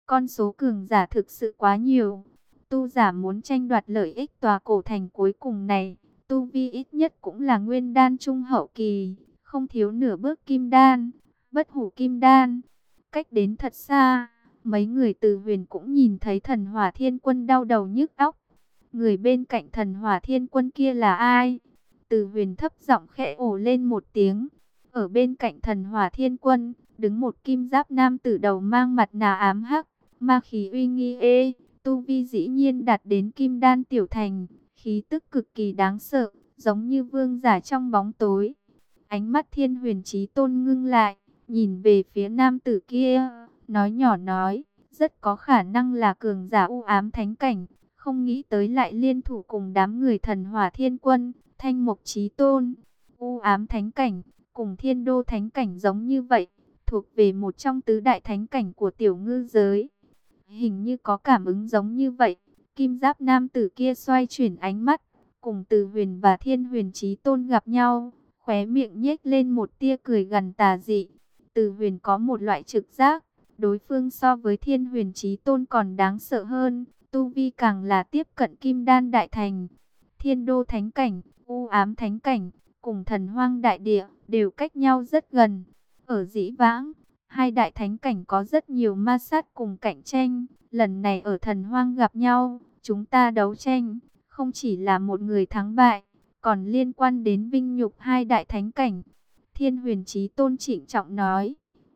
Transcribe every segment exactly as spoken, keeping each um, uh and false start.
Con số cường giả thực sự quá nhiều. Tu giả muốn tranh đoạt lợi ích tòa cổ thành cuối cùng này, tu vi ít nhất cũng là nguyên đan trung hậu kỳ, không thiếu nửa bước kim đan, bất hủ kim đan. Cách đến thật xa, mấy người Từ Huyền cũng nhìn thấy Thần Hỏa Thiên Quân đau đầu nhức óc. Người bên cạnh Thần Hỏa Thiên Quân kia là ai? Từ Huyền thấp giọng khẽ ồ lên một tiếng. Ở bên cạnh Thần Hỏa Thiên Quân, đứng một kim giáp nam tử đầu mang mặt nạ ám hắc, ma khí uy nghi ê, tu vi dĩ nhiên đạt đến kim đan tiểu thành, khí tức cực kỳ đáng sợ, giống như vương giả trong bóng tối. Ánh mắt Thiên Huyền Chí Tôn ngưng lại, nhìn về phía nam tử kia, nói nhỏ nói, rất có khả năng là cường giả u ám thánh cảnh, không nghĩ tới lại liên thủ cùng đám người Thần Hỏa Thiên Quân, Thanh Mộc Chí Tôn. U ám thánh cảnh, cùng Thiên Đô thánh cảnh giống như vậy, thuộc về một trong tứ đại thánh cảnh của tiểu ngư giới. Hình như có cảm ứng giống như vậy. Kim giáp nam tử kia xoay chuyển ánh mắt, cùng Từ Huyền và Thiên Huyền Chí Tôn gặp nhau, khóe miệng nhếch lên một tia cười gằn tà dị. Từ Huyền có một loại trực giác, đối phương so với Thiên Huyền Chí Tôn còn đáng sợ hơn, tu vi càng là tiếp cận kim đan đại thành. Thiên Đô thánh cảnh, u ám thánh cảnh, cùng Thần Hoang đại địa đều cách nhau rất gần. Ở dĩ vãng, hai đại thánh cảnh có rất nhiều ma sát cùng cạnh tranh, lần này ở Thần Hoang gặp nhau, chúng ta đấu tranh, không chỉ là một người thắng bại, còn liên quan đến vinh nhục hai đại thánh cảnh. Thiên Huyền Chí Tôn trịnh trọng nói.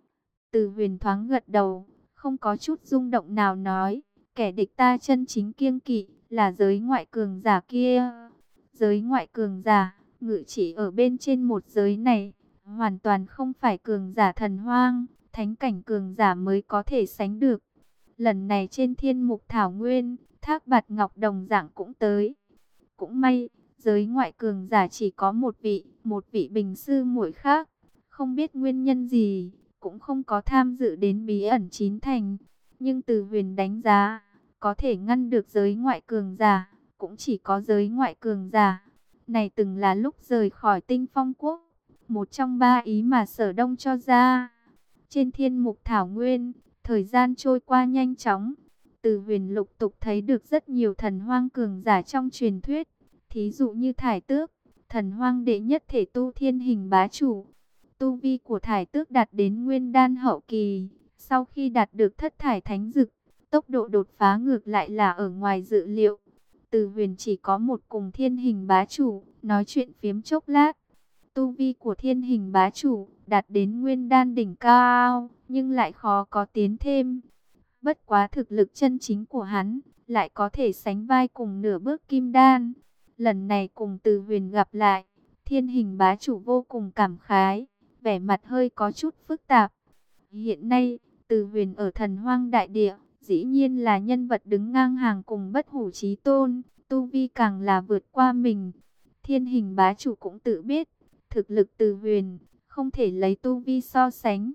Từ Huyền thoáng gật đầu, không có chút rung động nào nói, kẻ địch ta chân chính kiêng kỵ là giới ngoại cường giả kia. Giới ngoại cường giả, ngự chỉ ở bên trên một giới này, hoàn toàn không phải cường giả Thần Hoang, thánh cảnh cường giả mới có thể sánh được. Lần này trên Thiên Mục Thảo Nguyên, Thác Bạt Ngọc đồng dạng cũng tới. Cũng may, giới ngoại cường giả chỉ có một vị, một vị bình sư muội khác, không biết nguyên nhân gì, cũng không có tham dự đến bí ẩn chín thành. Nhưng Từ Huyền đánh giá, có thể ngăn được giới ngoại cường giả, cũng chỉ có giới ngoại cường giả. Này từng là lúc rời khỏi Tinh Phong Quốc, một trong ba ý mà Sở Đông cho ra. Trên Thiên Mục Thảo Nguyên, thời gian trôi qua nhanh chóng. Từ Huyền lục tục thấy được rất nhiều thần hoang cường giả trong truyền thuyết. Thí dụ như Thải Tước, thần hoang đệ nhất thể tu thiên hình bá chủ. Tu vi của Thải Tước đạt đến nguyên đan hậu kỳ. Sau khi đạt được thất thải thánh dực, tốc độ đột phá ngược lại là ở ngoài dự liệu. Từ Huyền chỉ có một cùng thiên hình bá chủ, nói chuyện phiếm chốc lát. Tu vi của thiên hình bá chủ đạt đến nguyên đan đỉnh cao, nhưng lại khó có tiến thêm. Bất quá thực lực chân chính của hắn, lại có thể sánh vai cùng nửa bước kim đan. Lần này cùng Từ Huyền gặp lại, thiên hình bá chủ vô cùng cảm khái, vẻ mặt hơi có chút phức tạp. Hiện nay, Từ Huyền ở Thần Hoang đại địa, dĩ nhiên là nhân vật đứng ngang hàng cùng Bất Hủ Chí Tôn, tu vi càng là vượt qua mình. Thiên hình bá chủ cũng tự biết, thực lực Từ Huyền không thể lấy tu vi so sánh.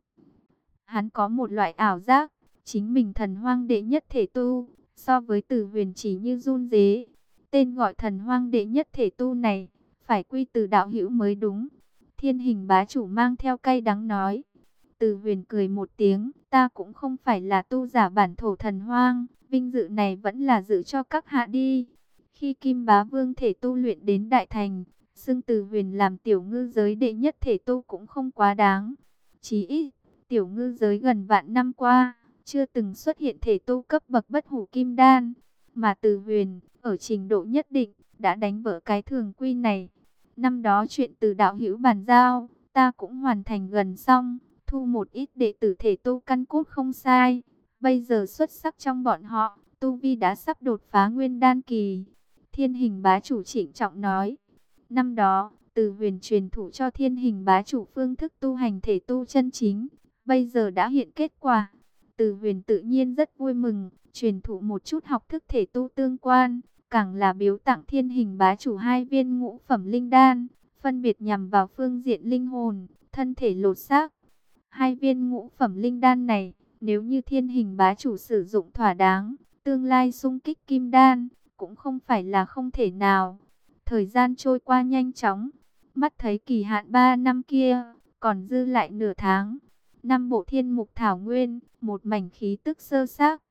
Hắn có một loại ảo giác, chính mình thần hoang đệ nhất thể tu, so với Từ Huyền chỉ như run rế. Tên gọi thần hoang đệ nhất thể tu này, phải quy từ đạo hữu mới đúng. Thiên hình bá chủ mang theo cay đắng nói. Từ Huyền cười một tiếng, ta cũng không phải là tu giả bản thổ thần hoang, vinh dự này vẫn là giữ cho các hạ đi. Khi Kim Bá Vương thể tu luyện đến đại thành, xưng Từ Huyền làm tiểu ngư giới đệ nhất thể tu cũng không quá đáng. Chỉ ít, tiểu ngư giới gần vạn năm qua, chưa từng xuất hiện thể tu cấp bậc bất hủ kim đan. Mà Từ Huyền, ở trình độ nhất định, đã đánh vỡ cái thường quy này. Năm đó chuyện từ đạo hữu bàn giao, ta cũng hoàn thành gần xong, thu một ít đệ tử thể tu căn cốt không sai. Bây giờ xuất sắc trong bọn họ, tu vi đã sắp đột phá nguyên đan kỳ. Thiên hình bá chủ trịnh trọng nói. Năm đó, Từ Huyền truyền thụ cho thiên hình bá chủ phương thức tu hành thể tu chân chính. Bây giờ đã hiện kết quả. Từ Huyền tự nhiên rất vui mừng, truyền thụ một chút học thức thể tu tương quan. Càng là biếu tặng thiên hình bá chủ hai viên ngũ phẩm linh đan, phân biệt nhằm vào phương diện linh hồn, thân thể lột xác. Hai viên ngũ phẩm linh đan này, nếu như thiên hình bá chủ sử dụng thỏa đáng, tương lai xung kích kim đan, cũng không phải là không thể nào. Thời gian trôi qua nhanh chóng, mắt thấy kỳ hạn ba năm kia, còn dư lại nửa tháng. Năm bộ thiên mục thảo nguyên, một mảnh khí tức sơ xác,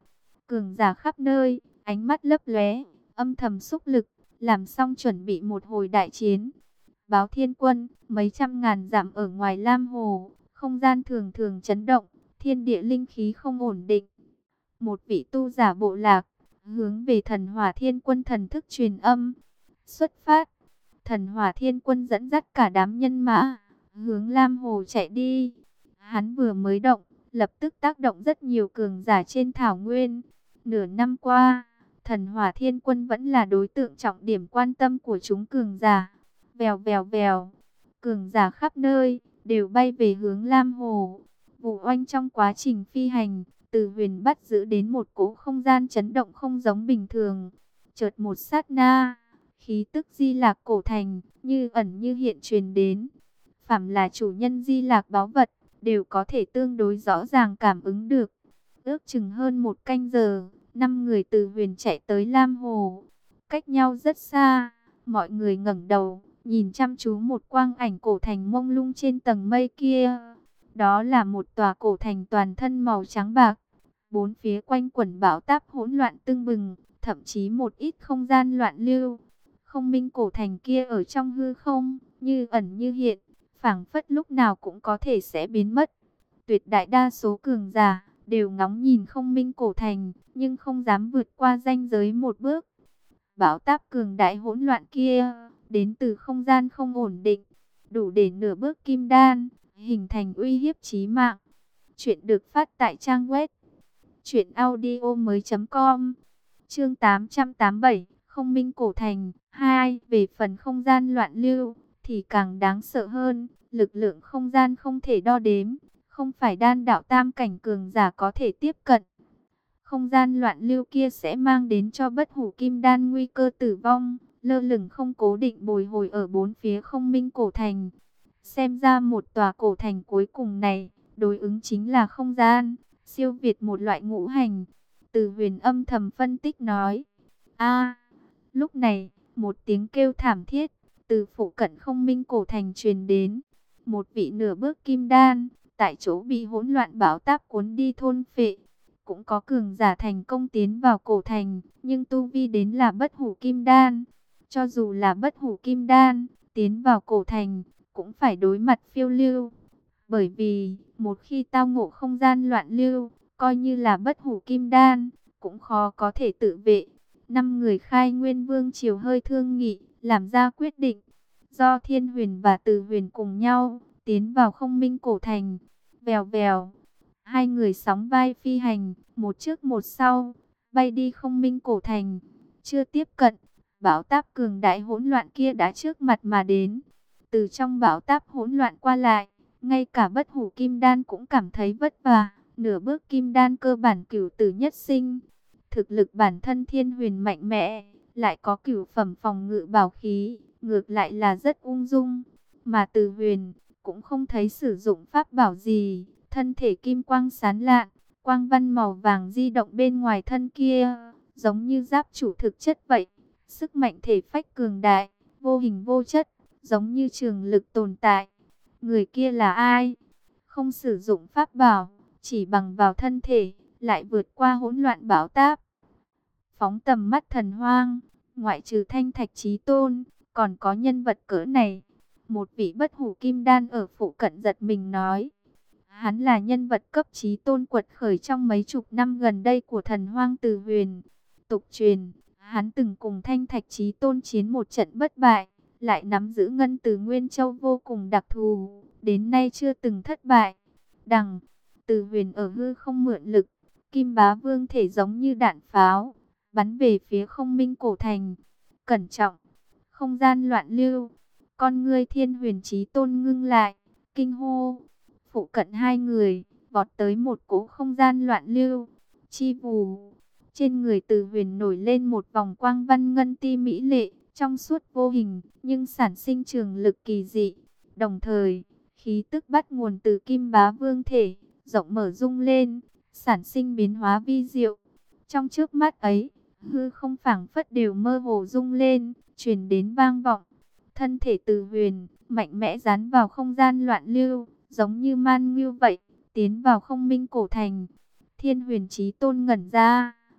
cường giả khắp nơi, ánh mắt lấp lóe, âm thầm xúc lực, làm xong chuẩn bị một hồi đại chiến. Báo Thiên Quân, mấy trăm ngàn dặm ở ngoài Lam Hồ, không gian thường thường chấn động, thiên địa linh khí không ổn định. Một vị tu giả bộ lạc, hướng về Thần Hỏa Thiên Quân thần thức truyền âm. Xuất phát, Thần Hỏa Thiên Quân dẫn dắt cả đám nhân mã, hướng Lam Hồ chạy đi. Hắn vừa mới động, lập tức tác động rất nhiều cường giả trên thảo nguyên. Nửa năm qua, Thần Hỏa Thiên Quân vẫn là đối tượng trọng điểm quan tâm của chúng cường giả. Vèo vèo vèo, cường giả khắp nơi, đều bay về hướng Lam Hồ. Vụ oanh trong quá trình phi hành, Từ Huyền bắt giữ đến một cỗ không gian chấn động không giống bình thường. Chợt một sát na, khí tức Di Lạc cổ thành, như ẩn như hiện truyền đến. Phàm là chủ nhân Di Lạc báu vật, đều có thể tương đối rõ ràng cảm ứng được. Ước chừng hơn một canh giờ, năm người Từ Huyền chạy tới Lam Hồ. Cách nhau rất xa, mọi người ngẩng đầu, nhìn chăm chú một quang ảnh cổ thành mông lung trên tầng mây kia. Đó là một tòa cổ thành toàn thân màu trắng bạc. Bốn phía quanh quẩn bão táp hỗn loạn tưng bừng, thậm chí một ít không gian loạn lưu. Không minh cổ thành kia ở trong hư không, như ẩn như hiện, phảng phất lúc nào cũng có thể sẽ biến mất. Tuyệt đại đa số cường giả đều ngóng nhìn không minh cổ thành, nhưng không dám vượt qua ranh giới một bước. Bão táp cường đại hỗn loạn kia, đến từ không gian không ổn định, đủ để nửa bước kim đan, hình thành uy hiếp chí mạng. Chuyện được phát tại trang web truyện audio mới chấm com. Chương tám trăm tám mươi bảy, Không minh cổ thành hai. Về phần không gian loạn lưu thì càng đáng sợ hơn, lực lượng không gian không thể đo đếm, không phải đan đạo tam cảnh cường giả có thể tiếp cận. Không gian loạn lưu kia sẽ mang đến cho bất hủ kim đan nguy cơ tử vong, lơ lửng không cố định bồi hồi ở bốn phía không minh cổ thành. Xem ra một tòa cổ thành cuối cùng này, đối ứng chính là không gian, siêu việt một loại ngũ hành. Từ Huyền âm thầm phân tích nói. A, lúc này, một tiếng kêu thảm thiết, từ phụ cận không minh cổ thành truyền đến. Một vị nửa bước kim đan, tại chỗ bị hỗn loạn bão táp cuốn đi thôn phệ. Cũng có cường giả thành công tiến vào cổ thành, nhưng tu vi đến là bất hủ kim đan. Cho dù là bất hủ kim đan, tiến vào cổ thành, cũng phải đối mặt phiêu lưu. Bởi vì, một khi tao ngộ không gian loạn lưu, coi như là bất hủ kim đan, cũng khó có thể tự vệ. Năm người khai nguyên vương triều hơi thương nghị, làm ra quyết định. Do Thiên Huyền và Từ Huyền cùng nhau, tiến vào không minh cổ thành. Vèo vèo, hai người sóng vai phi hành, một trước một sau, bay đi không minh cổ thành. Chưa tiếp cận, bão táp cường đại hỗn loạn kia đã trước mặt mà đến. Từ trong bão táp hỗn loạn qua lại, ngay cả bất hủ kim đan cũng cảm thấy vất vả. Nửa bước kim đan cơ bản cửu tử nhất sinh. Thực lực bản thân Thiên Huyền mạnh mẽ, lại có cửu phẩm phòng ngự bảo khí, ngược lại là rất ung dung. Mà Từ Huyền cũng không thấy sử dụng pháp bảo gì, thân thể kim quang sáng lạn, quang văn màu vàng di động bên ngoài thân kia, giống như giáp chủ thực chất vậy. Sức mạnh thể phách cường đại, vô hình vô chất, giống như trường lực tồn tại. Người kia là ai? Không sử dụng pháp bảo, chỉ bằng vào thân thể, lại vượt qua hỗn loạn bão táp. Phóng tầm mắt thần hoang, ngoại trừ Thanh Thạch Chí Tôn, còn có nhân vật cỡ này. Một vị bất hủ kim đan ở phụ cận giật mình nói. Hắn là nhân vật cấp Chí Tôn quật khởi trong mấy chục năm gần đây của thần hoang Từ Huyền. Tục truyền, hắn từng cùng Thanh Thạch Chí Tôn chiến một trận bất bại, lại nắm giữ ngân từ Nguyên Châu vô cùng đặc thù, đến nay chưa từng thất bại. Đằng, Từ Huyền ở hư không mượn lực, Kim Bá Vương thể giống như đạn pháo, bắn về phía không minh cổ thành. Cẩn trọng, không gian loạn lưu, con ngươi Thiên Huyền Chí Tôn ngưng lại, kinh hô. Phụ cận hai người, vọt tới một cỗ không gian loạn lưu, chi vù. Trên người Từ Huyền nổi lên một vòng quang văn ngân ti mỹ lệ, trong suốt vô hình, nhưng sản sinh trường lực kỳ dị. Đồng thời, khí tức bắt nguồn từ Kim Bá Vương thể, rộng mở rung lên, sản sinh biến hóa vi diệu. Trong chớp mắt ấy, hư không phảng phất đều mơ hồ rung lên, truyền đến vang vọng. Thân thể Từ Huyền mạnh mẽ dán vào không gian loạn lưu, giống như man ngưu vậy, tiến vào không minh cổ thành. Thiên Huyền Chí Tôn ngẩn ra,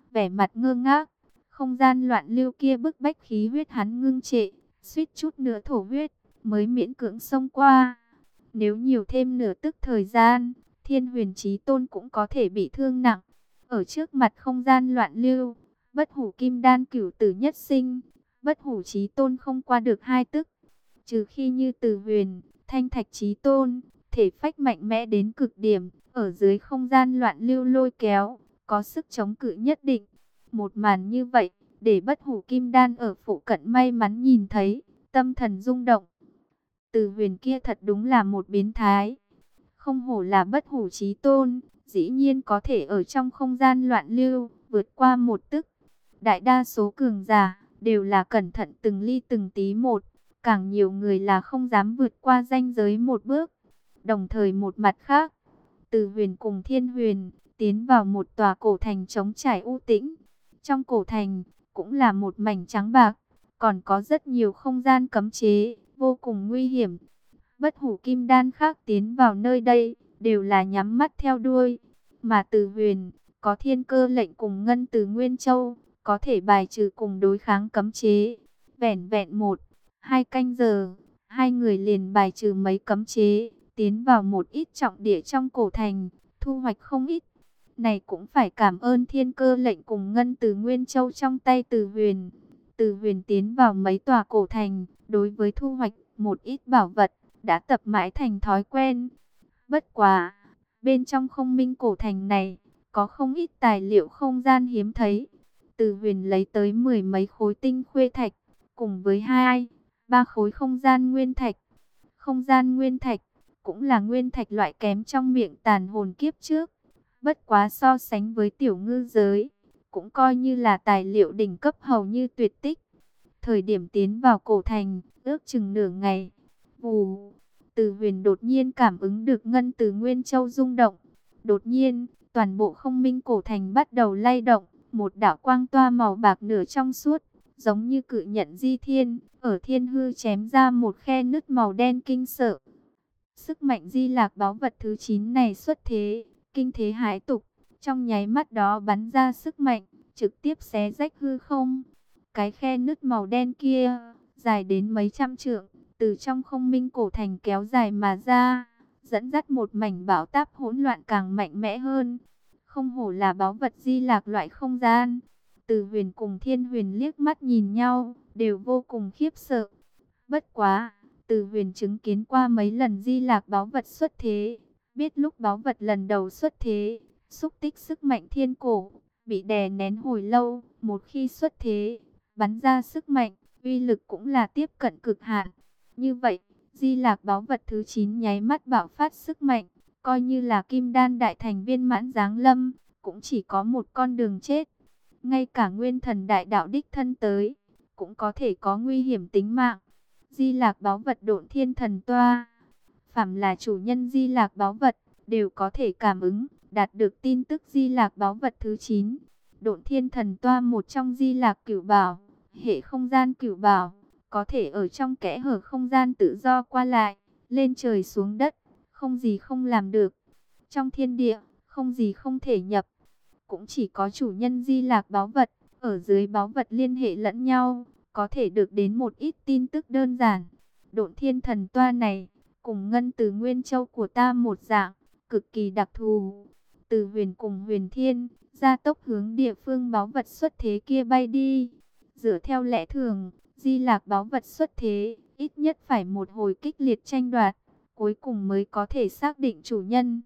vẻ mặt ngơ ngác. Không gian loạn lưu kia bức bách khí huyết hắn ngưng trệ, suýt chút nữa thổ huyết, mới miễn cưỡng xông qua. Nếu nhiều thêm nửa tức thời gian, Thiên Huyền Chí Tôn cũng có thể bị thương nặng. Ở trước mặt không gian loạn lưu, Bất Hủ Kim Đan cửu tử nhất sinh, Bất Hủ Chí Tôn không qua được hai tức. Trừ khi như Từ Huyền, Thanh Thạch Chí Tôn, thể phách mạnh mẽ đến cực điểm, ở dưới không gian loạn lưu lôi kéo, có sức chống cự nhất định. Một màn như vậy, để Bất Hủ Kim Đan ở phụ cận may mắn nhìn thấy, tâm thần rung động. Từ Huyền kia thật đúng là một biến thái. Không hổ là Bất Hủ Chí Tôn, dĩ nhiên có thể ở trong không gian loạn lưu, vượt qua một tức. Đại đa số cường giả, đều là cẩn thận từng ly từng tí một. Càng nhiều người là không dám vượt qua ranh giới một bước. Đồng thời một mặt khác, Từ Huyền cùng Thiên Huyền, tiến vào một tòa cổ thành trống trải u tĩnh. Trong cổ thành, cũng là một mảnh trắng bạc, còn có rất nhiều không gian cấm chế, vô cùng nguy hiểm. Bất Hủ Kim Đan khác tiến vào nơi đây, đều là nhắm mắt theo đuôi. Mà Từ Huyền, có thiên cơ lệnh cùng Ngân Từ Nguyên Châu, có thể bài trừ cùng đối kháng cấm chế. Vẻn vẹn một, hai canh giờ, hai người liền bài trừ mấy cấm chế, tiến vào một ít trọng địa trong cổ thành, thu hoạch không ít. Này cũng phải cảm ơn thiên cơ lệnh cùng Ngân Từ Nguyên Châu trong tay Từ Huyền. Từ Huyền tiến vào mấy tòa cổ thành, đối với thu hoạch một ít bảo vật, đã tập mãi thành thói quen. Bất quá, bên trong không minh cổ thành này, có không ít tài liệu không gian hiếm thấy. Từ Huyền lấy tới mười mấy khối tinh khuê thạch, cùng với hai, ba khối không gian nguyên thạch. Không gian nguyên thạch, cũng là nguyên thạch loại kém trong miệng tàn hồn kiếp trước. Bất quá so sánh với tiểu ngư giới, cũng coi như là tài liệu đỉnh cấp hầu như tuyệt tích. Thời điểm tiến vào cổ thành, ước chừng nửa ngày. Vù, Từ Huyền đột nhiên cảm ứng được Ngân Từ Nguyên Châu rung động. Đột nhiên, toàn bộ không minh cổ thành bắt đầu lay động. Một đạo quang toa màu bạc nửa trong suốt, giống như cự nhận di thiên, ở thiên hư chém ra một khe nứt màu đen kinh sợ. Sức mạnh Di Lạc báu vật thứ chín này xuất thế, kinh thế hải tục, trong nháy mắt đó bắn ra sức mạnh, trực tiếp xé rách hư không. Cái khe nứt màu đen kia, dài đến mấy trăm trượng, từ trong không minh cổ thành kéo dài mà ra, dẫn dắt một mảnh bão táp hỗn loạn càng mạnh mẽ hơn. Không hổ là báu vật Di Lạc loại không gian. Từ Huyền cùng Thiên Huyền liếc mắt nhìn nhau, đều vô cùng khiếp sợ. Bất quá, Từ Huyền chứng kiến qua mấy lần Di Lạc báu vật xuất thế, biết lúc báu vật lần đầu xuất thế, xúc tích sức mạnh thiên cổ, bị đè nén hồi lâu, một khi xuất thế, bắn ra sức mạnh, uy lực cũng là tiếp cận cực hạn. Như vậy, Di Lạc báu vật thứ chín nháy mắt bạo phát sức mạnh, coi như là Kim Đan đại thành viên mãn giáng lâm, cũng chỉ có một con đường chết. Ngay cả Nguyên Thần đại đạo đích thân tới, cũng có thể có nguy hiểm tính mạng. Di Lạc báu vật Độn Thiên Thần Toa, phàm là chủ nhân Di Lạc báu vật, đều có thể cảm ứng, đạt được tin tức Di Lạc báu vật thứ chín. Độn Thiên Thần Toa một trong Di Lạc cửu bảo, hệ không gian cửu bảo, có thể ở trong kẽ hở không gian tự do qua lại, lên trời xuống đất, không gì không làm được. Trong thiên địa, không gì không thể nhập. Cũng chỉ có chủ nhân Di Lạc báu vật, ở dưới báu vật liên hệ lẫn nhau, có thể được đến một ít tin tức đơn giản. Độn Thiên Thần Toa này, cùng Ngân Từ Nguyên Châu của ta một dạng, cực kỳ đặc thù. Từ Huyền cùng Huyền Thiên, gia tốc hướng địa phương báu vật xuất thế kia bay đi. Dựa theo lẽ thường, Di Lạc báu vật xuất thế, ít nhất phải một hồi kích liệt tranh đoạt, cuối cùng mới có thể xác định chủ nhân.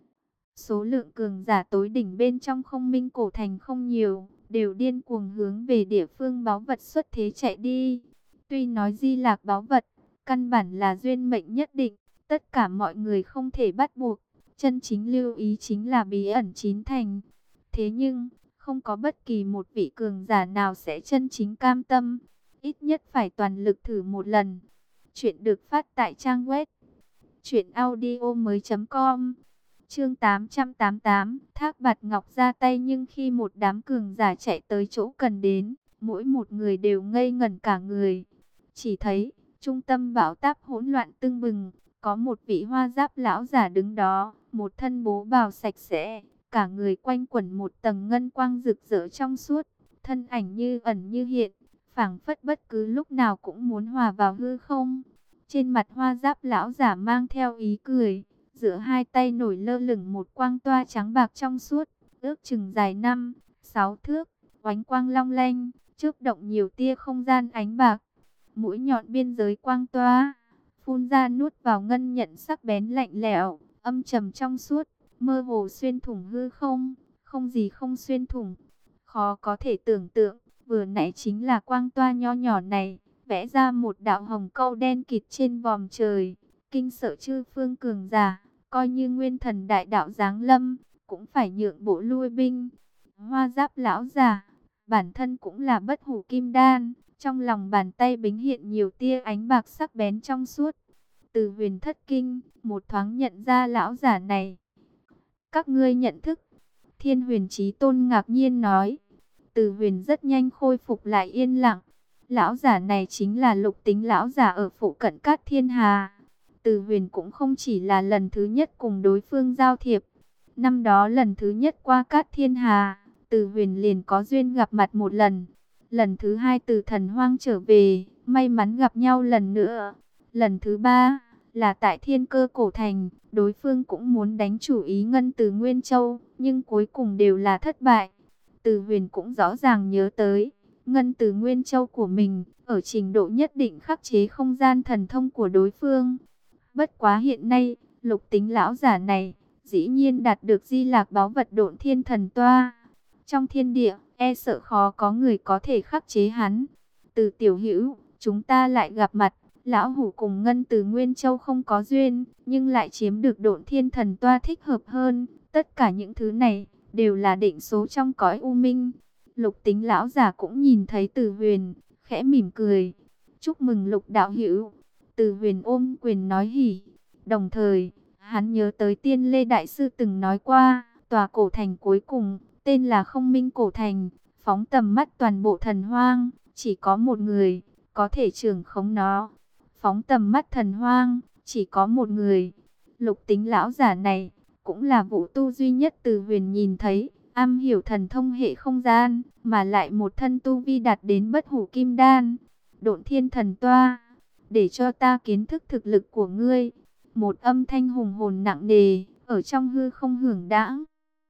Số lượng cường giả tối đỉnh bên trong không minh cổ thành không nhiều, đều điên cuồng hướng về địa phương báu vật xuất thế chạy đi. Tuy nói Di Lạc báu vật, căn bản là duyên mệnh nhất định, tất cả mọi người không thể bắt buộc, chân chính lưu ý chính là bí ẩn chín thành. Thế nhưng, không có bất kỳ một vị cường giả nào sẽ chân chính cam tâm, ít nhất phải toàn lực thử một lần. Chuyện được phát tại trang web truyện audio mới chấm com. Chương tám trăm tám mươi tám, Thác Bạt Ngọc ra tay, nhưng khi một đám cường giả chạy tới chỗ cần đến, mỗi một người đều ngây ngẩn cả người. Chỉ thấy, trung tâm bão táp hỗn loạn tưng bừng, có một vị hoa giáp lão giả đứng đó, một thân bố bào sạch sẽ, cả người quanh quẩn một tầng ngân quang rực rỡ trong suốt, thân ảnh như ẩn như hiện, phảng phất bất cứ lúc nào cũng muốn hòa vào hư không. Trên mặt Hoa Giáp lão giả mang theo ý cười, giữa hai tay nổi lơ lửng một quang toa trắng bạc trong suốt, ước chừng dài năm, sáu thước, oánh quang long lanh, chớp động nhiều tia không gian ánh bạc. Mũi nhọn biên giới quang toa phun ra nuốt vào ngân nhận sắc bén lạnh lẽo, âm trầm trong suốt, mơ hồ xuyên thủng hư không, không gì không xuyên thủng. Khó có thể tưởng tượng, vừa nãy chính là quang toa nho nhỏ này, vẽ ra một đạo hồng câu đen kịt trên vòm trời, kinh sợ chư phương cường giả, coi như nguyên thần đại đạo giáng lâm, cũng phải nhượng bộ lui binh. Hoa Giáp lão giả, bản thân cũng là bất hủ kim đan, trong lòng bàn tay bính hiện nhiều tia ánh bạc sắc bén trong suốt. Từ Huyền thất kinh, một thoáng nhận ra lão giả này. Các ngươi nhận thức? Thiên Huyền Chí Tôn ngạc nhiên nói. Từ Huyền rất nhanh khôi phục lại yên lặng. Lão giả này chính là Lục Tính lão giả ở phụ cận Cát Thiên Hà. Từ Huyền cũng không chỉ là lần thứ nhất cùng đối phương giao thiệp. Năm đó lần thứ nhất qua Cát Thiên Hà, Từ Huyền liền có duyên gặp mặt một lần. Lần thứ hai từ Thần Hoang trở về, may mắn gặp nhau lần nữa. Lần thứ ba là tại Thiên Cơ Cổ Thành, đối phương cũng muốn đánh chủ ý Ngân Từ Nguyên Châu, nhưng cuối cùng đều là thất bại. Từ Huyền cũng rõ ràng nhớ tới, Ngân Từ Nguyên Châu của mình, ở trình độ nhất định khắc chế không gian thần thông của đối phương. Bất quá hiện nay, Lục Tính lão giả này, dĩ nhiên đạt được Di Lạc báu vật Độn Thiên Thần Toa. Trong thiên địa, e sợ khó có người có thể khắc chế hắn. Từ tiểu hữu, chúng ta lại gặp mặt. Lão hủ cùng Ngân Từ Nguyên Châu không có duyên, nhưng lại chiếm được Độn Thiên Thần Toa thích hợp hơn. Tất cả những thứ này đều là định số trong cõi u minh. Lục Tính lão giả cũng nhìn thấy Từ Huyền, khẽ mỉm cười. Chúc mừng Lục đạo hữu. Từ Huyền ôm quyền nói hỉ. Đồng thời, hắn nhớ tới Tiên Lê đại sư từng nói qua, tòa cổ thành cuối cùng tên là Không Minh Cổ Thành, phóng tầm mắt toàn bộ Thần Hoang, chỉ có một người có thể trưởng khống nó. Phóng tầm mắt Thần Hoang, chỉ có một người. Lục Tính lão giả này cũng là vũ tu duy nhất Từ Huyền nhìn thấy, am hiểu thần thông hệ không gian, mà lại một thân tu vi đạt đến bất hủ kim đan. Độn Thiên Thần Toa, để cho ta kiến thức thực lực của ngươi. Một âm thanh hùng hồn nặng nề ở trong hư không hưởng đãng.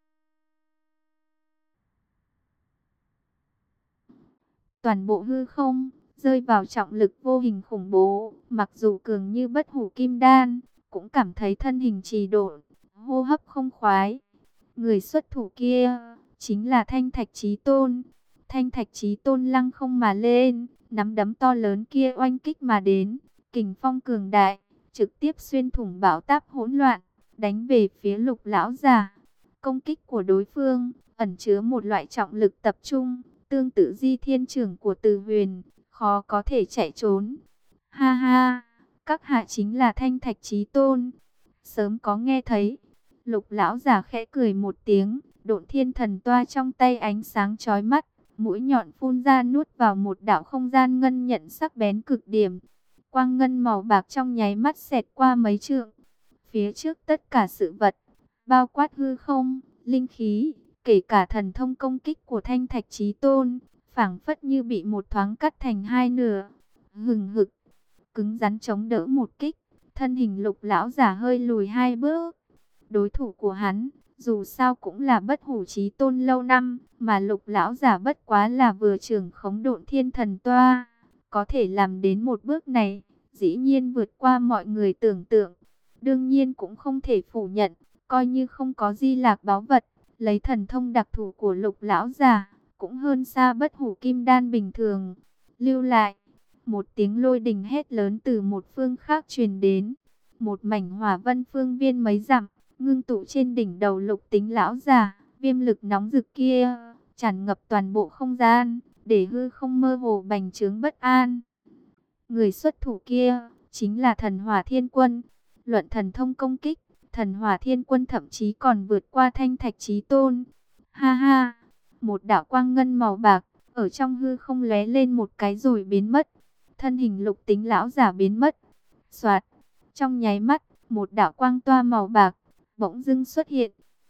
Toàn bộ hư không rơi vào trọng lực vô hình khủng bố, mặc dù cường như bất hủ kim đan, cũng cảm thấy thân hình trì độn, hô hấp không khoái. Người xuất thủ kia chính là Thanh Thạch Chí Tôn. Thanh Thạch Chí Tôn lăng không mà lên, nắm đấm to lớn kia oanh kích mà đến, kình phong cường đại, trực tiếp xuyên thủng bão táp hỗn loạn, đánh về phía Lục lão giả. Công kích của đối phương ẩn chứa một loại trọng lực tập trung, tương tự Di Thiên Chưởng của Từ Huyền, khó có thể chạy trốn. Ha ha, các hạ chính là Thanh Thạch Chí Tôn. Sớm có nghe thấy. Lục lão giả khẽ cười một tiếng, Độn Thiên Thần Toa trong tay ánh sáng chói mắt, mũi nhọn phun ra nuốt vào một đạo không gian ngân nhận sắc bén cực điểm. Quang ngân màu bạc trong nháy mắt xẹt qua mấy trượng. Phía trước tất cả sự vật, bao quát hư không, linh khí, kể cả thần thông công kích của Thanh Thạch Chí Tôn, phảng phất như bị một thoáng cắt thành hai nửa. Hừng hực, cứng rắn chống đỡ một kích, thân hình Lục lão giả hơi lùi hai bước. Đối thủ của hắn, dù sao cũng là bất hủ Chí Tôn lâu năm, mà Lục lão giả bất quá là vừa trưởng khống Độn Thiên Thần Toa, có thể làm đến một bước này, dĩ nhiên vượt qua mọi người tưởng tượng. Đương nhiên cũng không thể phủ nhận, coi như không có Di Lạc báu vật, lấy thần thông đặc thù của Lục lão giả, cũng hơn xa bất hủ kim đan bình thường. Lưu lại, một tiếng lôi đình hét lớn từ một phương khác truyền đến, một mảnh hỏa vân phương viên mấy dặm, ngưng tụ trên đỉnh đầu Lục Tính lão giả, viêm lực nóng rực kia tràn ngập toàn bộ không gian, để hư không mơ hồ bành trướng bất an. Người xuất thủ kia chính là Thần Hỏa Thiên Quân. Luận thần thông công kích, Thần Hỏa Thiên Quân thậm chí còn vượt qua Thanh Thạch Chí Tôn. Ha ha, một đạo quang ngân màu bạc ở trong hư không lóe lên một cái rồi biến mất. Thân hình Lục Tính lão giả biến mất. Soạt, trong nháy mắt, một đạo quang toa màu bạc bỗng dưng xuất hiện.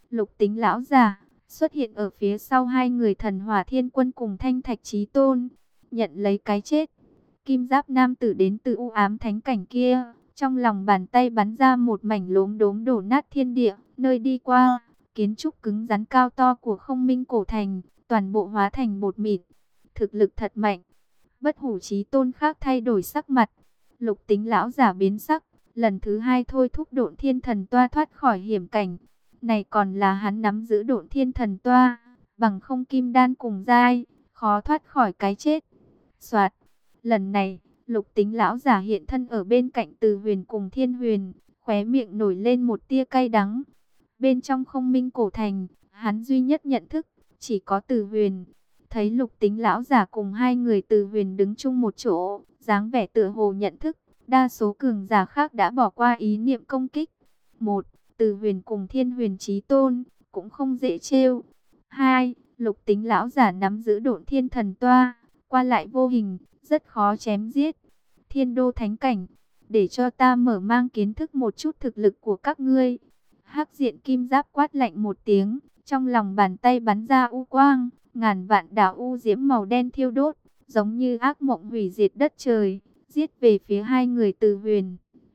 Lục Tính lão giả xuất hiện ở phía sau hai người Thần Hỏa Thiên Quân cùng Thanh Thạch Chí Tôn, nhận lấy cái chết. Kim giáp nam tử đến từ u ám thánh cảnh kia, trong lòng bàn tay bắn ra một mảnh lốm đốm đổ nát thiên địa, nơi đi qua, kiến trúc cứng rắn cao to của Không Minh cổ thành, toàn bộ hóa thành bột mịn. Thực lực thật mạnh. Bất Hủ Chí Tôn khác thay đổi sắc mặt. Lục Tính lão giả biến sắc, lần thứ hai thôi thúc Độn Thiên Thần Toa thoát khỏi hiểm cảnh. Này còn là hắn nắm giữ Độn Thiên Thần Toa, bằng không kim đan cùng giai, khó thoát khỏi cái chết. Soạt, lần này, Lục Tính lão giả hiện thân ở bên cạnh Từ Huyền cùng Thiên Huyền, khóe miệng nổi lên một tia cay đắng. Bên trong Không Minh cổ thành, hắn duy nhất nhận thức chỉ có Từ Huyền. Thấy Lục Tính lão giả cùng hai người Từ Huyền đứng chung một chỗ, dáng vẻ tựa hồ nhận thức, đa số cường giả khác đã bỏ qua ý niệm công kích. Một, Từ Huyền cùng Thiên Huyền Chí Tôn cũng không dễ trêu. Hai, Lục Tính lão giả nắm giữ Độn Thiên Thần Toa, qua lại vô hình, rất khó chém giết. Thiên Đô Thánh Cảnh, để cho ta mở mang kiến thức một chút thực lực của các ngươi. Hắc diện kim giáp quát lạnh một tiếng, trong lòng bàn tay bắn ra u quang, ngàn vạn đạo u diễm màu đen thiêu đốt, giống như ác mộng hủy diệt đất trời, giết về phía hai người Từ Huyền.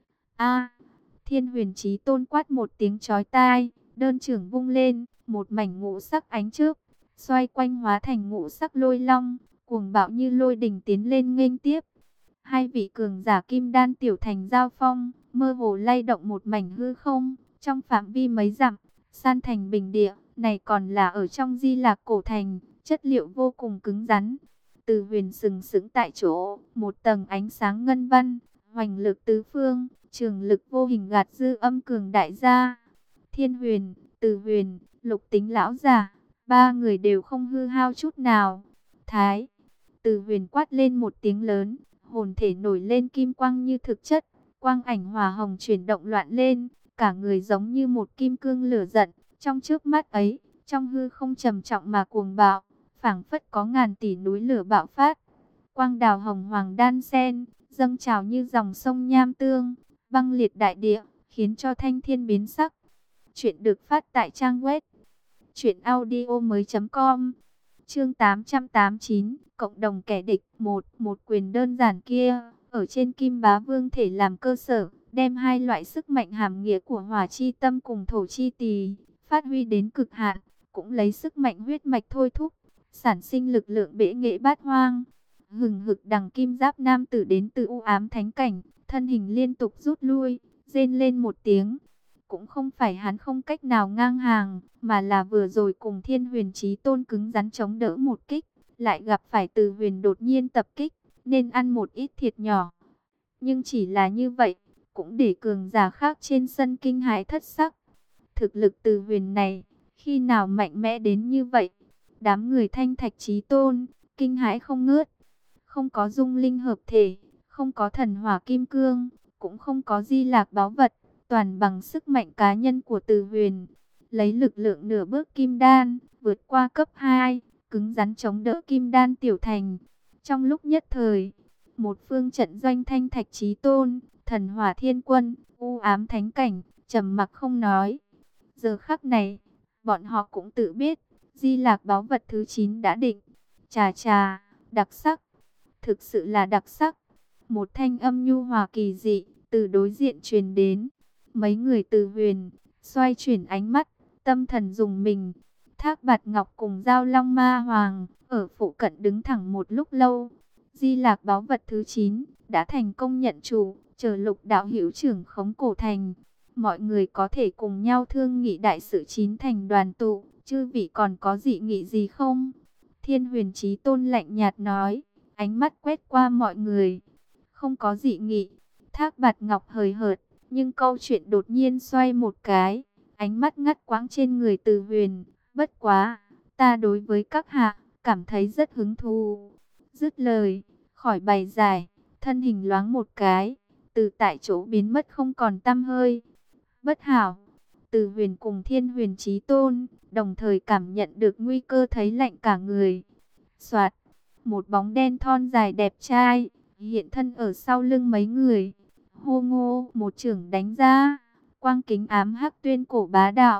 A, Thiên Huyền Chí Tôn quát một tiếng chói tai, đơn trưởng vung lên, một mảnh ngũ sắc ánh chớp xoay quanh hóa thành ngũ sắc lôi long, cuồng bạo như lôi đình tiến lên nghênh tiếp. Hai vị cường giả kim đan tiểu thành giao phong, mơ hồ lay động một mảnh hư không, trong phạm vi mấy dặm, san thành bình địa. Này còn là ở trong Di Lạc cổ thành, chất liệu vô cùng cứng rắn. Từ Huyền sừng sững tại chỗ, một tầng ánh sáng ngân văn, hoành lực tứ phương, trường lực vô hình gạt dư âm cường đại ra. Thiên Huyền, Từ Huyền, Lục Tính lão giả, ba người đều không hư hao chút nào. Thái, Từ Huyền quát lên một tiếng lớn, hồn thể nổi lên kim quang như thực chất, quang ảnh hòa hồng chuyển động loạn lên, cả người giống như một kim cương lửa giận. Trong trước mắt ấy, trong hư không trầm trọng mà cuồng bạo, phảng phất có ngàn tỷ núi lửa bạo phát. Quang đào hồng hoàng đan sen, dâng trào như dòng sông nham tương, băng liệt đại địa, khiến cho thanh thiên biến sắc. Chuyện được phát tại trang web truyện audio mới chấm com. Chương tám trăm tám mươi chín, cộng đồng kẻ địch. Một, một quyền đơn giản kia, ở trên Kim Bá Vương thể làm cơ sở, đem hai loại sức mạnh hàm nghĩa của Hỏa Chi Tâm cùng Thổ Chi Tỳ phát huy đến cực hạn, cũng lấy sức mạnh huyết mạch thôi thúc, sản sinh lực lượng bệ nghệ bát hoang. Hừng hực đằng kim giáp nam tử đến từ u ám thánh cảnh, thân hình liên tục rút lui, rên lên một tiếng. Cũng không phải hắn không cách nào ngang hàng, mà là vừa rồi cùng Thiên Huyền Chí Tôn cứng rắn chống đỡ một kích, lại gặp phải Từ Huyền đột nhiên tập kích, nên ăn một ít thiệt nhỏ. Nhưng chỉ là như vậy, cũng để cường giả khác trên sân kinh hãi thất sắc. Thực lực Từ Huyền này, khi nào mạnh mẽ đến như vậy? Đám người Thanh Thạch Chí Tôn, kinh hãi không ngớt. Không có dung linh hợp thể, không có thần hỏa kim cương, cũng không có di lạc báu vật, toàn bằng sức mạnh cá nhân của Từ Huyền. Lấy lực lượng nửa bước kim đan, vượt qua cấp hai, cứng rắn chống đỡ kim đan tiểu thành. Trong lúc nhất thời, một phương trận doanh Thanh Thạch Chí Tôn, Thần Hỏa Thiên Quân, u ám thánh cảnh, trầm mặc không nói. Giờ khắc này, bọn họ cũng tự biết, di lạc báu vật thứ chín đã định. Chà chà, đặc sắc, thực sự là đặc sắc. Một thanh âm nhu hòa kỳ dị, từ đối diện truyền đến. Mấy người Từ Huyền, xoay chuyển ánh mắt, tâm thần dùng mình. Thác Bạt Ngọc cùng Giao Long Ma Hoàng, ở phụ cận đứng thẳng một lúc lâu. Di lạc báu vật thứ chín, đã thành công nhận chủ, chờ Lục đạo hữu trưởng khống cổ thành. Mọi người có thể cùng nhau thương nghị đại sự chín thành đoàn tụ, chư vị còn có dị nghị gì không? Thiên Huyền Chí Tôn lạnh nhạt nói, ánh mắt quét qua mọi người. Không có dị nghị. Thác Bạt Ngọc hời hợt, nhưng câu chuyện đột nhiên xoay một cái, ánh mắt ngắt quãng trên người Từ Huyền. Bất quá, ta đối với các hạ, cảm thấy rất hứng thú. Dứt lời, khỏi bày giải, thân hình loáng một cái, từ tại chỗ biến mất không còn tăm hơi. Bất hảo, Từ Huyền cùng Thiên Huyền Chí Tôn, đồng thời cảm nhận được nguy cơ thấy lạnh cả người. Soạt, một bóng đen thon dài đẹp trai, hiện thân ở sau lưng mấy người. Hô ngô, một chưởng đánh ra, quang kính ám hắc tuyên cổ bá đạo,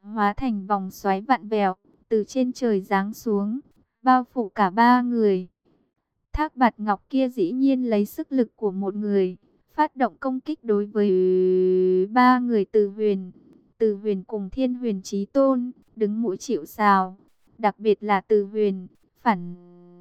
hóa thành vòng xoáy vặn vẹo, từ trên trời giáng xuống, bao phủ cả ba người. Thác Bạt Ngọc kia dĩ nhiên lấy sức lực của một người, phát động công kích đối với ba người Từ Huyền. Từ Huyền cùng Thiên Huyền Chí Tôn, đứng mũi chịu sào, đặc biệt là Từ Huyền, phản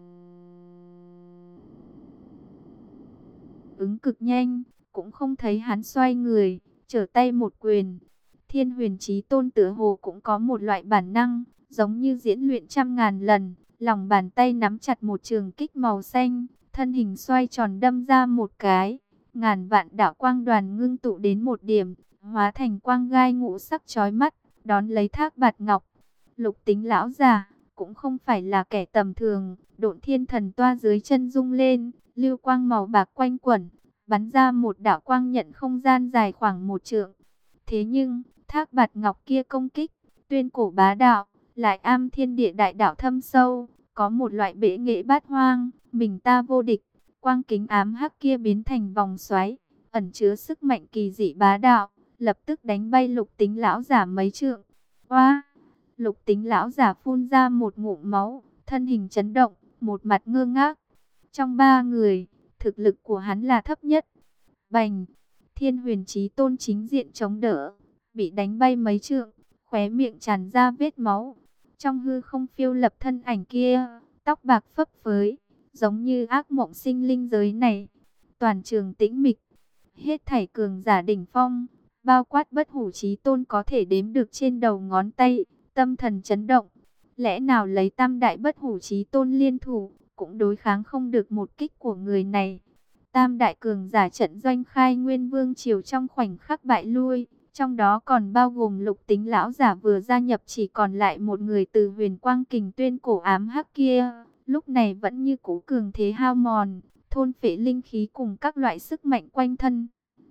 ứng cực nhanh, cũng không thấy hắn xoay người, trở tay một quyền. Thiên Huyền Chí Tôn tựa hồ cũng có một loại bản năng, giống như diễn luyện trăm ngàn lần, lòng bàn tay nắm chặt một trường kích màu xanh, thân hình xoay tròn đâm ra một cái, ngàn vạn đạo quang đoàn ngưng tụ đến một điểm, hóa thành quang gai ngũ sắc chói mắt, đón lấy Thác Bạt Ngọc. Lục Tính lão già cũng không phải là kẻ tầm thường, Độn Thiên Thần Toa dưới chân rung lên, lưu quang màu bạc quanh quẩn, bắn ra một đạo quang nhận không gian dài khoảng một trượng. Thế nhưng, Thác Bạt Ngọc kia công kích, tuyên cổ bá đạo, lại am thiên địa đại đạo thâm sâu, có một loại bệ nghệ bát hoang, mình ta vô địch. Quang kính ám hắc kia biến thành vòng xoáy, ẩn chứa sức mạnh kỳ dị bá đạo, lập tức đánh bay Lục Tính lão giả mấy trượng. Oa! Lục Tính lão giả phun ra một ngụm máu, thân hình chấn động, một mặt ngơ ngác. Trong ba người, thực lực của hắn là thấp nhất. Bành! Thiên Huyền Chí Tôn chính diện chống đỡ, bị đánh bay mấy trượng, khóe miệng tràn ra vết máu. Trong hư không phiêu lập thân ảnh kia, tóc bạc phấp phới, giống như ác mộng sinh linh giới này. Toàn trường tĩnh mịch, hết thảy cường giả đỉnh phong, bao quát Bất Hủ Chí Tôn có thể đếm được trên đầu ngón tay, tâm thần chấn động. Lẽ nào lấy tam đại Bất Hủ Chí Tôn liên thủ, cũng đối kháng không được một kích của người này. Tam đại cường giả trận doanh Khai Nguyên Vương triều trong khoảnh khắc bại lui, trong đó còn bao gồm Lục Tính lão giả vừa gia nhập, chỉ còn lại một người Từ Huyền quang kình tuyên cổ ám hắc kia, lúc này vẫn như cũ cường thế hao mòn, thôn phệ linh khí cùng các loại sức mạnh quanh thân.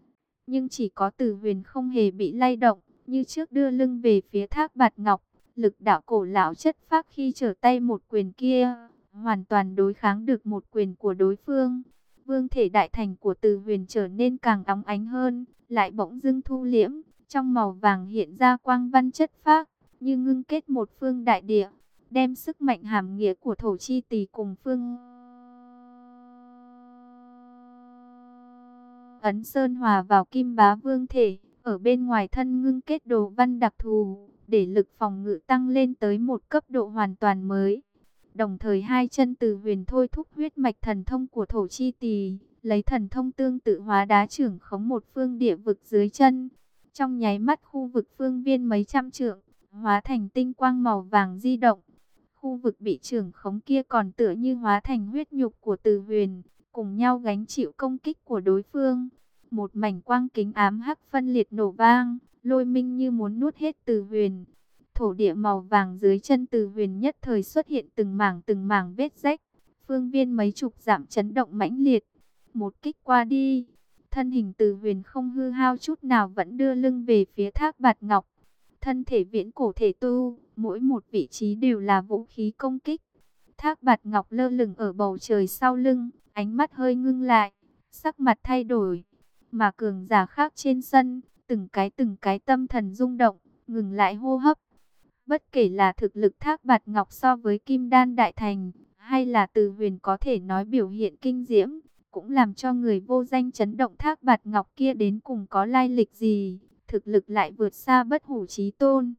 Nhưng chỉ có Từ Huyền không hề bị lay động, như trước đưa lưng về phía Thác Bạt Ngọc, lực đạo cổ lão chất phác khi trở tay một quyền kia, hoàn toàn đối kháng được một quyền của đối phương. Vương thể đại thành của Từ Huyền trở nên càng óng ánh hơn, lại bỗng dưng thu liễm, trong màu vàng hiện ra quang văn chất phác, như ngưng kết một phương đại địa, đem sức mạnh hàm nghĩa của thổ chi tỷ cùng phương ấn sơn hòa vào Kim Bá Vương thể, ở bên ngoài thân ngưng kết đồ văn đặc thù, để lực phòng ngự tăng lên tới một cấp độ hoàn toàn mới. Đồng thời hai chân Từ Huyền thôi thúc huyết mạch thần thông của thổ chi tỳ, lấy thần thông tương tự hóa đá trưởng khống một phương địa vực dưới chân. Trong nháy mắt khu vực phương viên mấy trăm trượng, hóa thành tinh quang màu vàng di động. Khu vực bị trưởng khống kia còn tựa như hóa thành huyết nhục của Từ Huyền, cùng nhau gánh chịu công kích của đối phương. Một mảnh quang kính ám hắc phân liệt nổ vang, lôi minh như muốn nuốt hết Từ Huyền. Thổ địa màu vàng dưới chân Từ Huyền nhất thời xuất hiện từng mảng từng mảng vết rách, phương viên mấy chục dặm chấn động mãnh liệt. Một kích qua đi, thân hình Từ Huyền không hư hao chút nào, vẫn đưa lưng về phía Thác Bạt Ngọc. Thân thể viễn cổ thể tu, mỗi một vị trí đều là vũ khí công kích. Thác Bạt Ngọc lơ lửng ở bầu trời sau lưng, ánh mắt hơi ngưng lại, sắc mặt thay đổi. Mà cường giả khác trên sân, từng cái từng cái tâm thần rung động, ngừng lại hô hấp. Bất kể là thực lực Thác Bạt Ngọc so với Kim Đan Đại Thành, hay là Từ Huyền có thể nói biểu hiện kinh diễm, cũng làm cho người vô danh chấn động. Thác Bạt Ngọc kia đến cùng có lai lịch gì, thực lực lại vượt xa Bất Hủ Chí Tôn.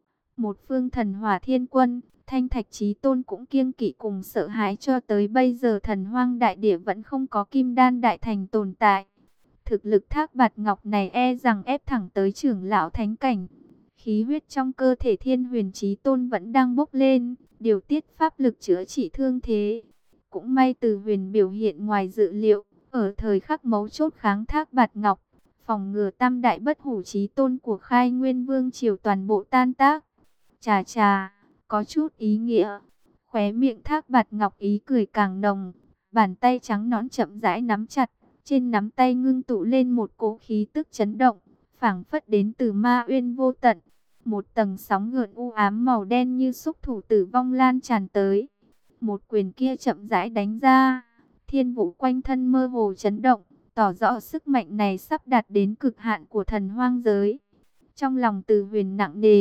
Một phương Thần Hỏa Thiên Quân, Thanh Thạch Chí Tôn cũng kiêng kỵ cùng sợ hãi, cho tới bây giờ Thần Hoang Đại Địa vẫn không có Kim Đan Đại Thành tồn tại. Thực lực Thác Bạt Ngọc này e rằng ép thẳng tới trưởng lão thánh cảnh. Khí huyết trong cơ thể Thiên Huyền Chí Tôn vẫn đang bốc lên, điều tiết pháp lực chữa trị thương thế. Cũng may Từ Huyền biểu hiện ngoài dự liệu, ở thời khắc mấu chốt kháng Thác Bạt Ngọc, phòng ngừa tam đại Bất Hủ Chí Tôn của Khai Nguyên Vương triều toàn bộ tan tác. Chà chà, có chút ý nghĩa. Khóe miệng Thác Bạt Ngọc ý cười càng nồng, bàn tay trắng nõn chậm rãi nắm chặt, trên nắm tay ngưng tụ lên một cỗ khí tức chấn động, phảng phất đến từ ma uyên vô tận. Một tầng sóng gợn u ám màu đen như xúc thủ tử vong lan tràn tới. Một quyền kia chậm rãi đánh ra, thiên vũ quanh thân mơ hồ chấn động, tỏ rõ sức mạnh này sắp đạt đến cực hạn của thần hoang giới. Trong lòng Từ Huyền nặng nề,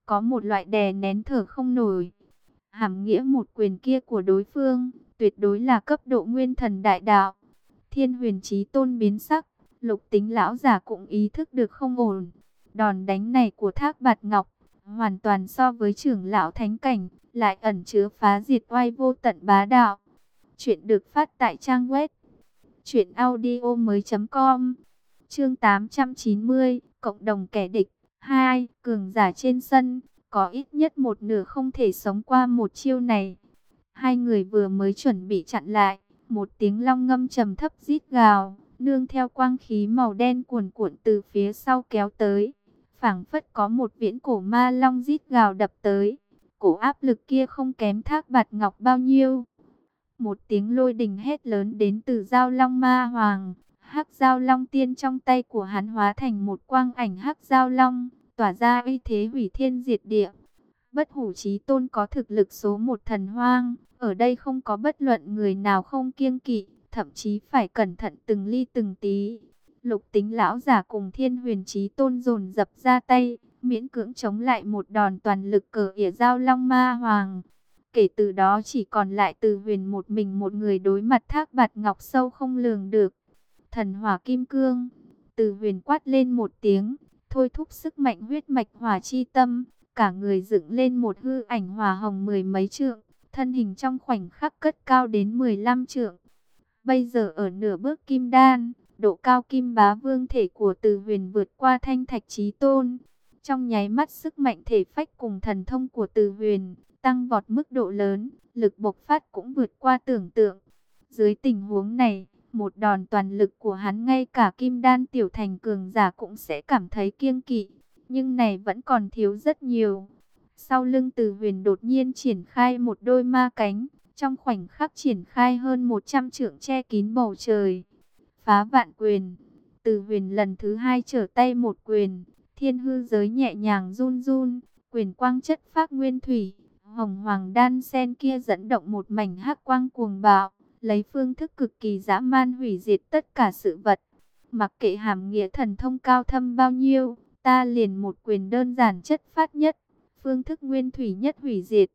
có một loại đè nén thở không nổi. Hàm nghĩa một quyền kia của đối phương, tuyệt đối là cấp độ nguyên thần đại đạo. Thiên Huyền Chí Tôn biến sắc, Lục Tính lão giả cũng ý thức được không ổn. Đòn đánh này của Thác Bạt Ngọc, hoàn toàn so với trưởng lão thánh cảnh, lại ẩn chứa phá diệt oai vô tận bá đạo. Chuyện được phát tại trang web truyện audio mới.com. Chương tám trăm chín mươi, cộng đồng kẻ địch. Hai, cường giả trên sân, có ít nhất một nửa không thể sống qua một chiêu này. Hai người vừa mới chuẩn bị chặn lại, một tiếng long ngâm trầm thấp rít gào, nương theo quang khí màu đen cuồn cuộn từ phía sau kéo tới. Phảng phất có một viễn cổ ma long rít gào đập tới, cổ áp lực kia không kém Thác Bạt Ngọc bao nhiêu. Một tiếng lôi đình hét lớn đến từ Dao Long Ma Hoàng, hắc Dao Long tiên trong tay của hắn hóa thành một quang ảnh hắc Dao Long, tỏa ra uy thế hủy thiên diệt địa. Bất Hủ Chí Tôn có thực lực số một thần hoang, ở đây không có bất luận người nào không kiêng kỵ, thậm chí phải cẩn thận từng ly từng tí. Lục Tính lão giả cùng Thiên Huyền Chí Tôn dồn dập ra tay, miễn cưỡng chống lại một đòn toàn lực cờ ỉa Dao Long Ma Hoàng. Kể từ đó chỉ còn lại Từ Huyền một mình một người đối mặt Thác Bạt Ngọc sâu không lường được. Thần hỏa kim cương, Từ Huyền quát lên một tiếng, thôi thúc sức mạnh huyết mạch hỏa chi tâm, cả người dựng lên một hư ảnh hỏa hồng mười mấy trượng, thân hình trong khoảnh khắc cất cao đến mười lăm trượng. Bây giờ ở nửa bước kim đan, độ cao kim bá vương thể của Từ Huyền vượt qua Thanh Thạch Chí Tôn. Trong nháy mắt sức mạnh thể phách cùng thần thông của Từ Huyền tăng vọt mức độ lớn, lực bộc phát cũng vượt qua tưởng tượng. Dưới tình huống này, một đòn toàn lực của hắn ngay cả kim đan tiểu thành cường giả cũng sẽ cảm thấy kiêng kỵ, nhưng này vẫn còn thiếu rất nhiều. Sau lưng Từ Huyền đột nhiên triển khai một đôi ma cánh, trong khoảnh khắc triển khai hơn một trăm trượng che kín bầu trời. Phá vạn quyền, Từ Huyền lần thứ hai trở tay một quyền, thiên hư giới nhẹ nhàng run run, quyền quang chất phác nguyên thủy, hồng hoàng đan sen kia dẫn động một mảnh hắc quang cuồng bạo, lấy phương thức cực kỳ dã man hủy diệt tất cả sự vật. Mặc kệ hàm nghĩa thần thông cao thâm bao nhiêu, ta liền một quyền đơn giản chất phát nhất, phương thức nguyên thủy nhất hủy diệt.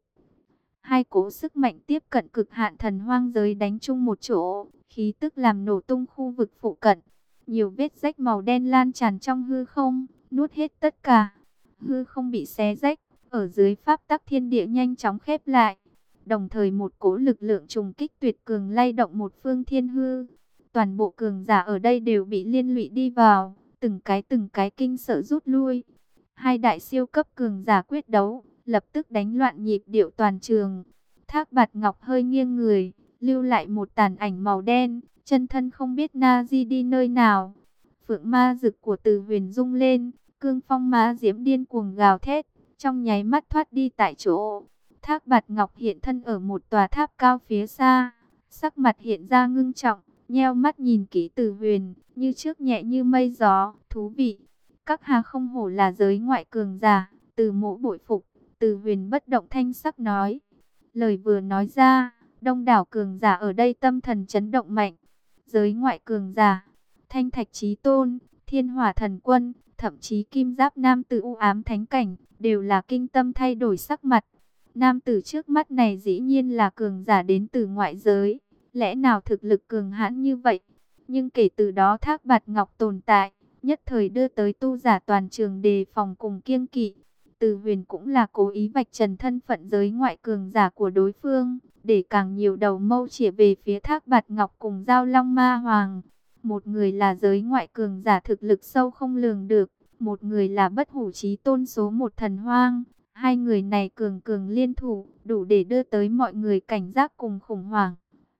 Hai cỗ sức mạnh tiếp cận cực hạn thần hoang giới đánh chung một chỗ, khí tức làm nổ tung khu vực phụ cận. Nhiều vết rách màu đen lan tràn trong hư không, nuốt hết tất cả. Hư không bị xé rách, ở dưới pháp tắc thiên địa nhanh chóng khép lại. Đồng thời một cỗ lực lượng trùng kích tuyệt cường lay động một phương thiên hư. Toàn bộ cường giả ở đây đều bị liên lụy đi vào, từng cái từng cái kinh sợ rút lui. Hai đại siêu cấp cường giả quyết đấu, lập tức đánh loạn nhịp điệu toàn trường. Thác Bạt Ngọc hơi nghiêng người, lưu lại một tàn ảnh màu đen, chân thân không biết na di đi nơi nào. Phượng ma dực của Từ Huyền rung lên, cương phong má diễm điên cuồng gào thét, trong nháy mắt thoát đi tại chỗ. Thác Bạt Ngọc hiện thân ở một tòa tháp cao phía xa, sắc mặt hiện ra ngưng trọng, nheo mắt nhìn kỹ Từ Huyền, như trước nhẹ như mây gió, thú vị. Các hà không hổ là giới ngoại cường giả, Từ Mỗ bội phục. Từ Huyền bất động thanh sắc nói. Lời vừa nói ra, đông đảo cường giả ở đây tâm thần chấn động mạnh. Giới ngoại cường giả, Thanh Thạch Chí Tôn, Thiên Hỏa Thần Quân, thậm chí Kim Giáp Nam Tử U Ám Thánh Cảnh, đều là kinh tâm thay đổi sắc mặt. Nam tử trước mắt này dĩ nhiên là cường giả đến từ ngoại giới, lẽ nào thực lực cường hãn như vậy? Nhưng kể từ đó Thác Bạt Ngọc tồn tại, nhất thời đưa tới tu giả toàn trường đề phòng cùng kiêng kỵ. Từ Huyền cũng là cố ý vạch trần thân phận giới ngoại cường giả của đối phương, để càng nhiều đầu mâu chĩa về phía Thác Bạt Ngọc cùng Dao Long Ma Hoàng. Một người là giới ngoại cường giả thực lực sâu không lường được, một người là Bất Hủ Chí Tôn số một thần hoang. Hai người này cường cường liên thủ, đủ để đưa tới mọi người cảnh giác cùng khủng hoảng.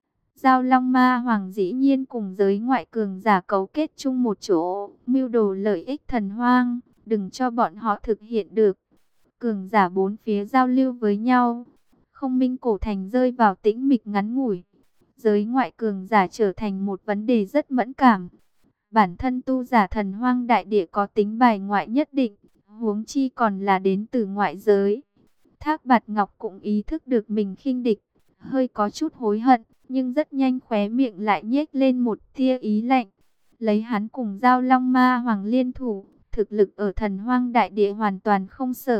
Dao Long Ma Hoàng dĩ nhiên cùng giới ngoại cường giả cấu kết chung một chỗ, mưu đồ lợi ích thần hoang, đừng cho bọn họ thực hiện được. Cường giả bốn phía giao lưu với nhau, không minh cổ thành rơi vào tĩnh mịch ngắn ngủi. Giới ngoại cường giả trở thành một vấn đề rất mẫn cảm. Bản thân tu giả thần hoang đại địa có tính bài ngoại nhất định, huống chi còn là đến từ ngoại giới. Thác Bạt Ngọc cũng ý thức được mình khinh địch, hơi có chút hối hận, nhưng rất nhanh khóe miệng lại nhếch lên một tia ý lạnh. Lấy hắn cùng Dao Long Ma Hoàng liên thủ, thực lực ở thần hoang đại địa hoàn toàn không sợ.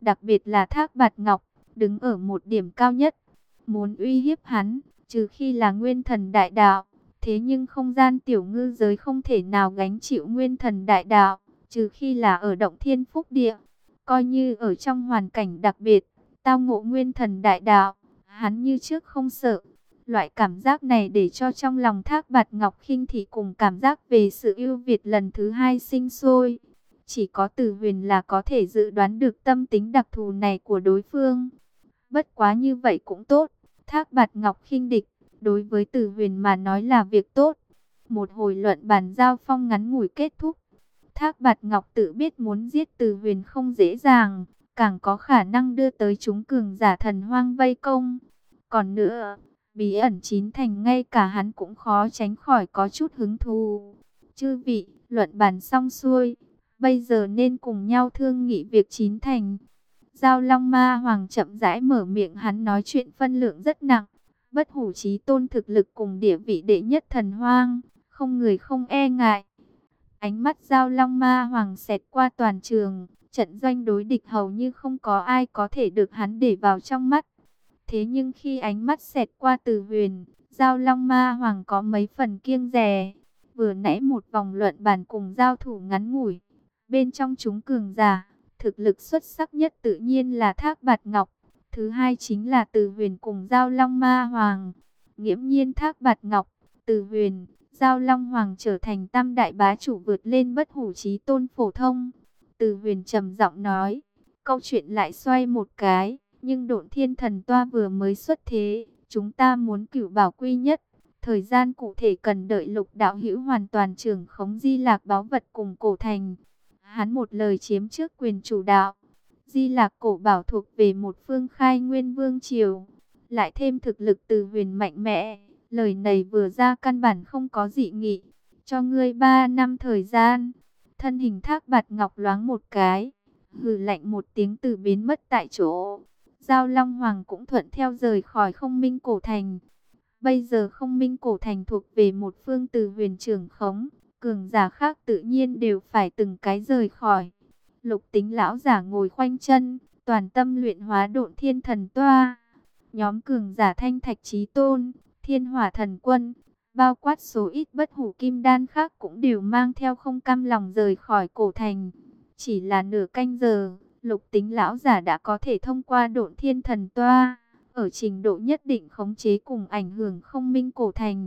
đặc biệt là Thác Bạt Ngọc, đứng ở một điểm cao nhất. Muốn uy hiếp hắn, trừ khi là nguyên thần đại đạo, thế nhưng không gian tiểu ngư giới không thể nào gánh chịu nguyên thần đại đạo, trừ khi là ở động thiên phúc địa. Coi như ở trong hoàn cảnh đặc biệt, tao ngộ nguyên thần đại đạo, hắn như trước không sợ. Loại cảm giác này để cho trong lòng Thác Bạt Ngọc khinh thị cùng cảm giác về sự ưu việt lần thứ hai sinh sôi. Chỉ có Từ Huyền là có thể dự đoán được tâm tính đặc thù này của đối phương. Bất quá như vậy cũng tốt, Thác Bạt Ngọc khinh địch, đối với Từ Huyền mà nói là việc tốt. Một hồi luận bàn giao phong ngắn ngủi kết thúc. Thác Bạt Ngọc tự biết muốn giết Từ Huyền không dễ dàng, càng có khả năng đưa tới chúng cường giả thần hoang vây công. Còn nữa, bí ẩn chín thành ngay cả hắn cũng khó tránh khỏi có chút hứng thú. Chư vị, luận bàn xong xuôi, bây giờ nên cùng nhau thương nghị việc chín thành. Giao Long Ma Hoàng chậm rãi mở miệng, hắn nói chuyện phân lượng rất nặng. Bất Hủ Chí Tôn thực lực cùng địa vị đệ nhất thần hoang, không người không e ngại. Ánh mắt Giao Long Ma Hoàng xẹt qua toàn trường, trận doanh đối địch hầu như không có ai có thể được hắn để vào trong mắt. Thế nhưng khi ánh mắt xẹt qua Từ Huyền, Giao Long Ma Hoàng có mấy phần kiêng dè. Vừa nãy một vòng luận bàn cùng giao thủ ngắn ngủi, bên trong chúng cường giả, thực lực xuất sắc nhất tự nhiên là Thác Bạt Ngọc. Thứ hai chính là Từ Huyền cùng Giao Long Ma Hoàng. Nghiễm nhiên Thác Bạt Ngọc, Từ Huyền, Giao Long Hoàng trở thành tam đại bá chủ vượt lên Bất Hủ Chí Tôn phổ thông. Từ Huyền trầm giọng nói, câu chuyện lại xoay một cái, nhưng Độn Thiên Thần Toa vừa mới xuất thế, chúng ta muốn cửu bảo quy nhất. Thời gian cụ thể cần đợi Lục đạo hữu hoàn toàn trưởng khống Di Lạc báu vật cùng cổ thành. Hắn một lời chiếm trước quyền chủ đạo. Di Lạc cổ bảo thuộc về một phương khai nguyên vương triều, lại thêm thực lực Từ Huyền mạnh mẽ. Lời này vừa ra căn bản không có dị nghị. Cho ngươi ba năm thời gian. Thân hình Thác Bạt Ngọc loáng một cái, hừ lạnh một tiếng từ biến mất tại chỗ. Giao Long Hoàng cũng thuận theo rời khỏi Không Minh cổ thành. Bây giờ Không Minh cổ thành thuộc về một phương Từ Huyền trưởng khống, cường giả khác tự nhiên đều phải từng cái rời khỏi. Lục Tính lão giả ngồi khoanh chân, toàn tâm luyện hóa Độn Thiên Thần Toa. Nhóm cường giả Thanh Thạch Chí Tôn, Thiên Hỏa Thần Quân, bao quát số ít bất hủ kim đan khác cũng đều mang theo không cam lòng rời khỏi cổ thành. Chỉ là nửa canh giờ, Lục Tính lão giả đã có thể thông qua Độn Thiên Thần Toa, ở trình độ nhất định khống chế cùng ảnh hưởng Không Minh cổ thành.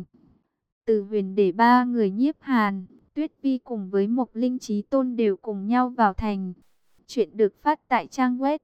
Từ Huyền để ba người Nhiếp Hàn, Tuyết Vi cùng với Mộc Linh Chí Tôn đều cùng nhau vào thành. Chuyện được phát tại trang web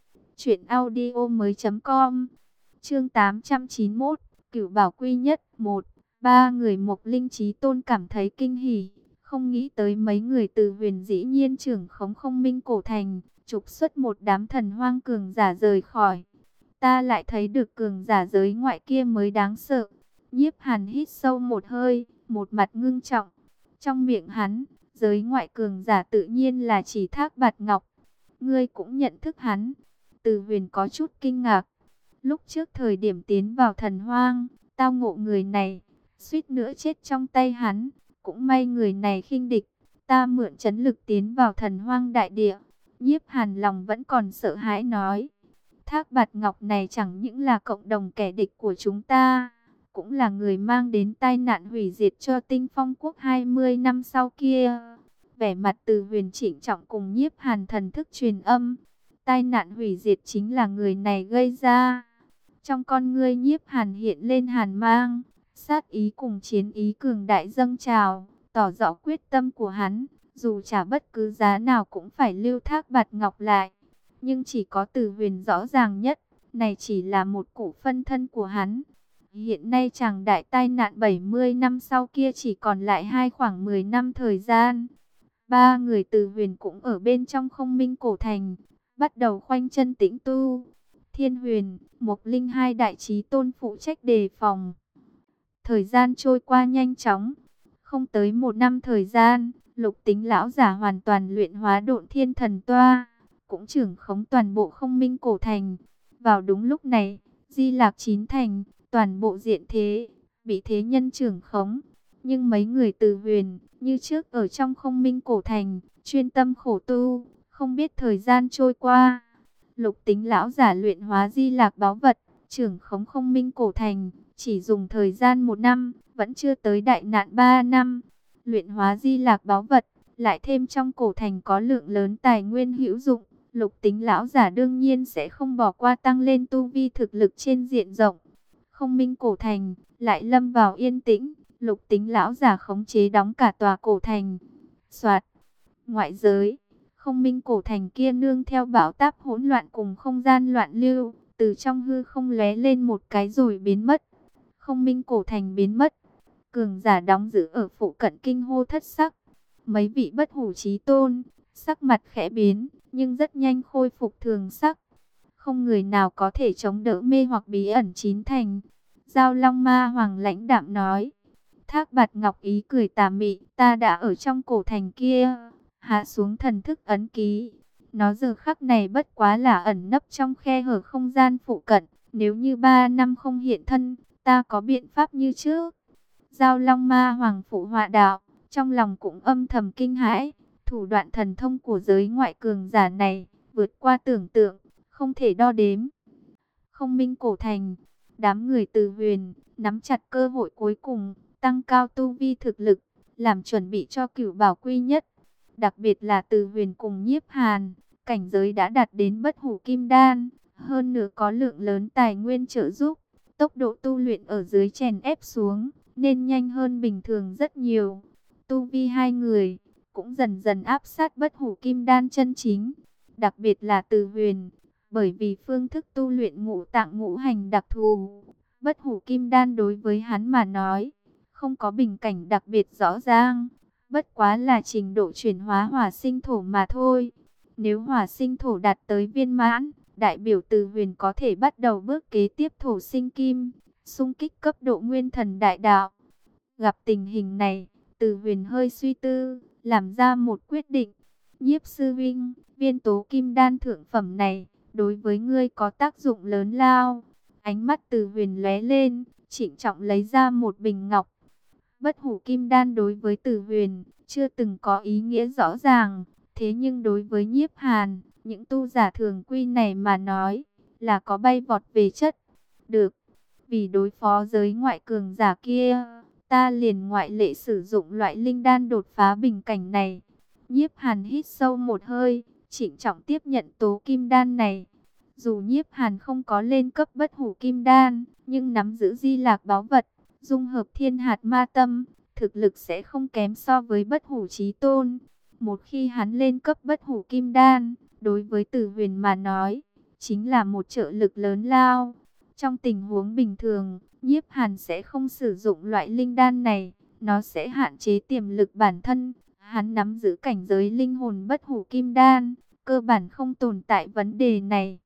truyệnaudiomoi.com. Chương tám trăm chín mươi mốt, Cửu Bảo Quy Nhất một. Ba người Mộc Linh Chí Tôn cảm thấy kinh hỉ, không nghĩ tới mấy người Từ Huyền dĩ nhiên trưởng khống Không Minh cổ thành, trục xuất một đám thần hoang cường giả rời khỏi. Ta lại thấy được cường giả giới ngoại kia mới đáng sợ. Nhiếp Hàn hít sâu một hơi, một mặt ngưng trọng. Trong miệng hắn, giới ngoại cường giả tự nhiên là chỉ Thác Bạt Ngọc. Ngươi cũng nhận thức hắn? Từ Huyền có chút kinh ngạc. Lúc trước thời điểm tiến vào thần hoang, tao ngộ người này, suýt nữa chết trong tay hắn. Cũng may người này khinh địch, ta mượn chấn lực tiến vào thần hoang đại địa. Nhiếp Hàn lòng vẫn còn sợ hãi nói, Thác Bạt Ngọc này chẳng những là cộng đồng kẻ địch của chúng ta, cũng là người mang đến tai nạn hủy diệt cho Tinh Phong quốc hai mươi năm sau kia. Vẻ mặt Từ Huyền trịnh trọng cùng Nhiếp Hàn thần thức truyền âm, tai nạn hủy diệt chính là người này gây ra. Trong con ngươi Nhiếp Hàn hiện lên hàn mang, sát ý cùng chiến ý cường đại dâng trào, tỏ rõ quyết tâm của hắn, dù trả bất cứ giá nào cũng phải lưu Thác Bạt Ngọc lại. Nhưng chỉ có Từ Huyền rõ ràng nhất, này chỉ là một củ phân thân của hắn. Hiện nay chàng đại tai nạn bảy mươi năm sau kia chỉ còn lại hai khoảng mười năm thời gian. Ba người Từ Huyền cũng ở bên trong Không Minh cổ thành, bắt đầu khoanh chân tĩnh tu. Thiên Huyền, Mộc Linh hai đại chí tôn phụ trách đề phòng. Thời gian trôi qua nhanh chóng, không tới một năm thời gian, Lục Tính lão giả hoàn toàn luyện hóa Độn Thiên Thần Toa, cũng trưởng khống toàn bộ Không Minh cổ thành. Vào đúng lúc này, Di Lạc chín thành, toàn bộ diện thế, bị thế nhân trưởng khống. Nhưng mấy người Từ Huyền, như trước ở trong Không Minh cổ thành, chuyên tâm khổ tu, không biết thời gian trôi qua. Lục Tính lão giả luyện hóa di lạc báu vật, trưởng khống không minh cổ thành, chỉ dùng thời gian một năm, vẫn chưa tới đại nạn ba năm. Luyện hóa di lạc báu vật, lại thêm trong cổ thành có lượng lớn tài nguyên hữu dụng, Lục Tính lão giả đương nhiên sẽ không bỏ qua tăng lên tu vi thực lực trên diện rộng. Không minh cổ thành lại lâm vào yên tĩnh, Lục Tính lão giả khống chế đóng cả tòa cổ thành. Soạt, ngoại giới, không minh cổ thành kia nương theo bão táp hỗn loạn cùng không gian loạn lưu, từ trong hư không lóe lên một cái rồi biến mất. Không minh cổ thành biến mất, cường giả đóng giữ ở phụ cận kinh hô thất sắc. Mấy vị bất hủ chí tôn, sắc mặt khẽ biến, nhưng rất nhanh khôi phục thường sắc. Không người nào có thể chống đỡ mê hoặc bí ẩn chín thành. Giao Long Ma Hoàng lãnh đạm nói. Thác Bạt Ngọc ý cười tà mị, ta đã ở trong cổ thành kia, hạ xuống thần thức ấn ký. Nó giờ khắc này bất quá là ẩn nấp trong khe hở không gian phụ cận. Nếu như ba năm không hiện thân, ta có biện pháp như trước. Giao Long Ma Hoàng phụ họa đạo, trong lòng cũng âm thầm kinh hãi. Thủ đoạn thần thông của giới ngoại cường giả này, vượt qua tưởng tượng, không thể đo đếm. Không minh cổ thành, đám người Từ Huyền, nắm chặt cơ hội cuối cùng, tăng cao tu vi thực lực, làm chuẩn bị cho cửu bảo quy nhất. Đặc biệt là Từ Huyền cùng Nhiếp Hàn, cảnh giới đã đạt đến bất hủ kim đan, hơn nữa có lượng lớn tài nguyên trợ giúp, tốc độ tu luyện ở dưới chèn ép xuống, nên nhanh hơn bình thường rất nhiều. Tu vi hai người cũng dần dần áp sát bất hủ kim đan chân chính, đặc biệt là Từ Huyền, bởi vì phương thức tu luyện ngũ tạng ngũ hành đặc thù, bất hủ kim đan đối với hắn mà nói, không có bình cảnh đặc biệt rõ ràng, bất quá là trình độ chuyển hóa hỏa sinh thổ mà thôi. Nếu hỏa sinh thổ đạt tới viên mãn, đại biểu Từ Huyền có thể bắt đầu bước kế tiếp thổ sinh kim, xung kích cấp độ nguyên thần đại đạo. Gặp tình hình này, Từ Huyền hơi suy tư, làm ra một quyết định. Nhiếp sư huynh, viên tố kim đan thượng phẩm này, đối với ngươi có tác dụng lớn lao. Ánh mắt Từ Huyền lóe lên, trịnh trọng lấy ra một bình ngọc. Bất hủ kim đan đối với Từ Huyền, chưa từng có ý nghĩa rõ ràng. Thế nhưng đối với Nhiếp Hàn, những tu giả thường quy này mà nói, là có bay vọt về chất. Được, vì đối phó giới ngoại cường giả kia, ta liền ngoại lệ sử dụng loại linh đan đột phá bình cảnh này. Nhiếp Hàn hít sâu một hơi, trịnh trọng tiếp nhận tố kim đan này. Dù Nhiếp Hàn không có lên cấp bất hủ kim đan, nhưng nắm giữ di lạc báu vật, dung hợp thiên hạt ma tâm, thực lực sẽ không kém so với bất hủ chí tôn. Một khi hắn lên cấp bất hủ kim đan, đối với Từ Huyền mà nói, chính là một trợ lực lớn lao. Trong tình huống bình thường, Nhiếp Hàn sẽ không sử dụng loại linh đan này, nó sẽ hạn chế tiềm lực bản thân. Hắn nắm giữ cảnh giới linh hồn bất hủ kim đan, cơ bản không tồn tại vấn đề này.